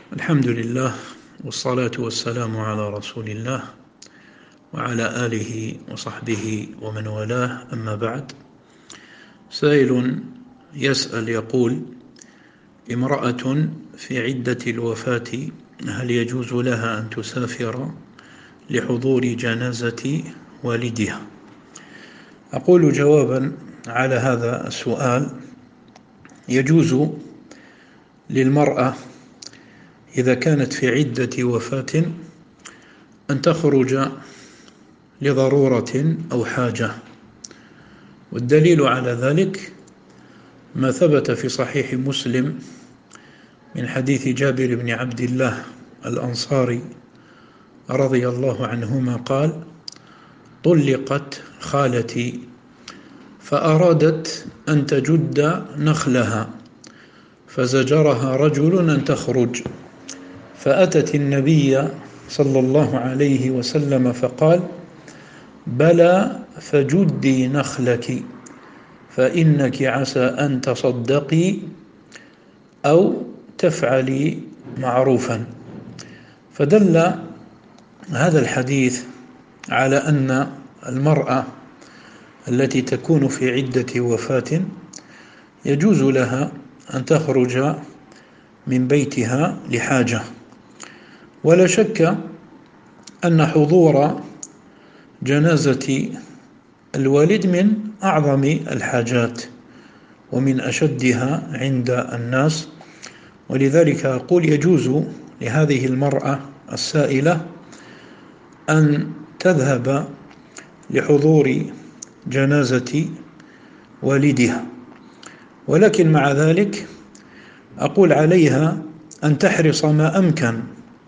الحمد لله والصلاة والسلام على رسول الله وعلى آله وصحبه ومن والاه، أما بعد. سائل يسأل يقول: امرأة في عدة الوفاة، هل يجوز لها أن تسافر لحضور جنازة والدها؟ أقول جوابا على هذا السؤال: يجوز للمرأة إذا كانت في عدة وفاة أن تخرج لضرورة أو حاجة، والدليل على ذلك ما ثبت في صحيح مسلم من حديث جابر بن عبد الله الأنصاري رضي الله عنهما قال: طلقت خالتي فأرادت أن تجد نخلها فزجرها رجل أن تخرج، فأتت النبي صلى الله عليه وسلم فقال: بلى، فجدي نخلك فإنك عسى أن تصدقي أو تفعلي معروفا. فدل هذا الحديث على أن المرأة التي تكون في عدة وفاة يجوز لها أن تخرج من بيتها لحاجة، ولا شك أن حضور جنازة الوالد من أعظم الحاجات ومن أشدها عند الناس، ولذلك أقول يجوز لهذه المرأة السائلة أن تذهب لحضور جنازة والدها، ولكن مع ذلك أقول عليها أن تحرص ما أمكن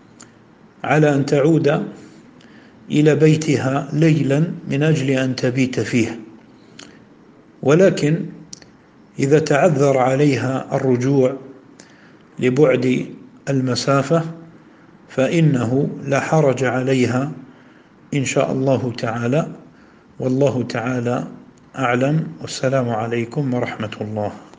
على أن تعود إلى بيتها ليلا من أجل أن تبيت فيه، ولكن إذا تعذر عليها الرجوع لبعد المسافة فإنه لا حرج عليها إن شاء الله تعالى، والله تعالى أعلم، والسلام عليكم ورحمة الله.